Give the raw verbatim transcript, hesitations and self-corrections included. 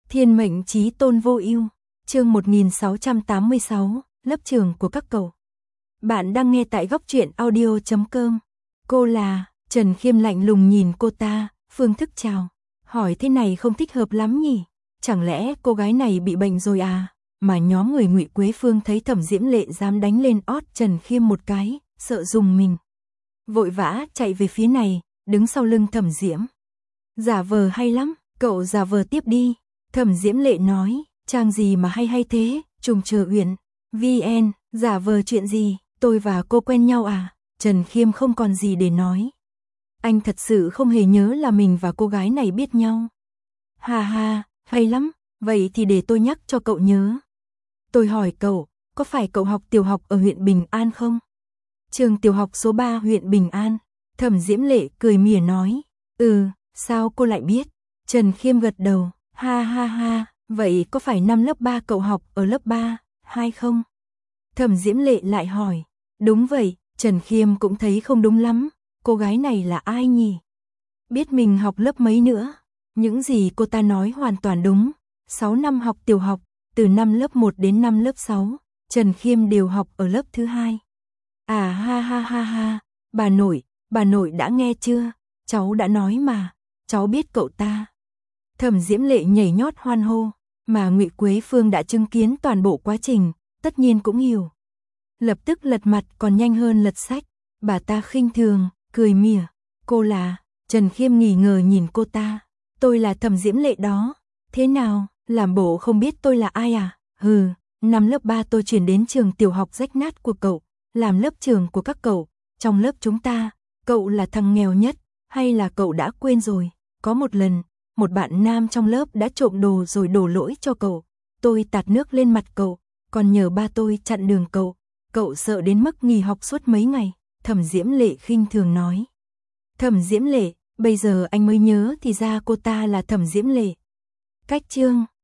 Thiên mệnh chí tôn vô ưu, chương một nghìn sáu trăm tám mươi sáu, lớp trường của các cậu. Bạn đang nghe tại góc truyện audio chấm com. Cô là, Trần Khiêm lạnh lùng nhìn cô ta, phương thức chào. Hỏi thế này không thích hợp lắm nhỉ? Chẳng lẽ cô gái này bị bệnh rồi à? Mà nhóm người Ngụy Quế Phương thấy Thẩm Diễm Lệ dám đánh lên ót Trần Khiêm một cái, sợ dùng mình. Vội vã chạy về phía này, đứng sau lưng Thẩm Diễm. Giả vờ hay lắm, cậu giả vờ tiếp đi. Thẩm Diễm Lệ nói, trang gì mà hay hay thế, Trùng Chờ Uyển, vê en, giả vờ chuyện gì, tôi và cô quen nhau à? Trần Khiêm không còn gì để nói. Anh thật sự không hề nhớ là mình và cô gái này biết nhau. Hà hà, hay lắm, vậy thì để tôi nhắc cho cậu nhớ. Tôi hỏi cậu, có phải cậu học tiểu học ở huyện Bình An không? Trường tiểu học số ba huyện Bình An. Thẩm Diễm Lệ cười mỉa nói, ừ, sao cô lại biết? Trần Khiêm gật đầu, ha ha ha, vậy có phải năm lớp ba cậu học ở lớp ba, hai không? Thẩm Diễm Lệ lại hỏi, đúng vậy. Trần Khiêm cũng thấy không đúng lắm, cô gái này là ai nhỉ? Biết mình học lớp mấy nữa? Những gì cô ta nói hoàn toàn đúng. sáu năm học tiểu học, từ năm lớp một đến năm lớp sáu, Trần Khiêm đều học ở lớp thứ hai. À ha ha ha ha, bà nội, bà nội đã nghe chưa? Cháu đã nói mà, cháu biết cậu ta. Thẩm Diễm Lệ nhảy nhót hoan hô, mà Ngụy Quế Phương đã chứng kiến toàn bộ quá trình, tất nhiên cũng hiểu. Lập tức lật mặt còn nhanh hơn lật sách, bà ta khinh thường, cười mỉa, cô là, Trần Khiêm nghi ngờ nhìn cô ta, tôi là Thẩm Diễm Lệ đó, thế nào, làm bộ không biết tôi là ai à, hừ, năm lớp ba tôi chuyển đến trường tiểu học rách nát của cậu, làm lớp trường của các cậu, trong lớp chúng ta, cậu là thằng nghèo nhất, hay là cậu đã quên rồi, có một lần, một bạn nam trong lớp đã trộm đồ rồi đổ lỗi cho cậu, tôi tạt nước lên mặt cậu, còn nhờ ba tôi chặn đường cậu. Cậu sợ đến mức nghỉ học suốt mấy ngày, Thẩm Diễm Lệ khinh thường nói. Thẩm Diễm Lệ, bây giờ anh mới nhớ thì ra cô ta là Thẩm Diễm Lệ. Cách chương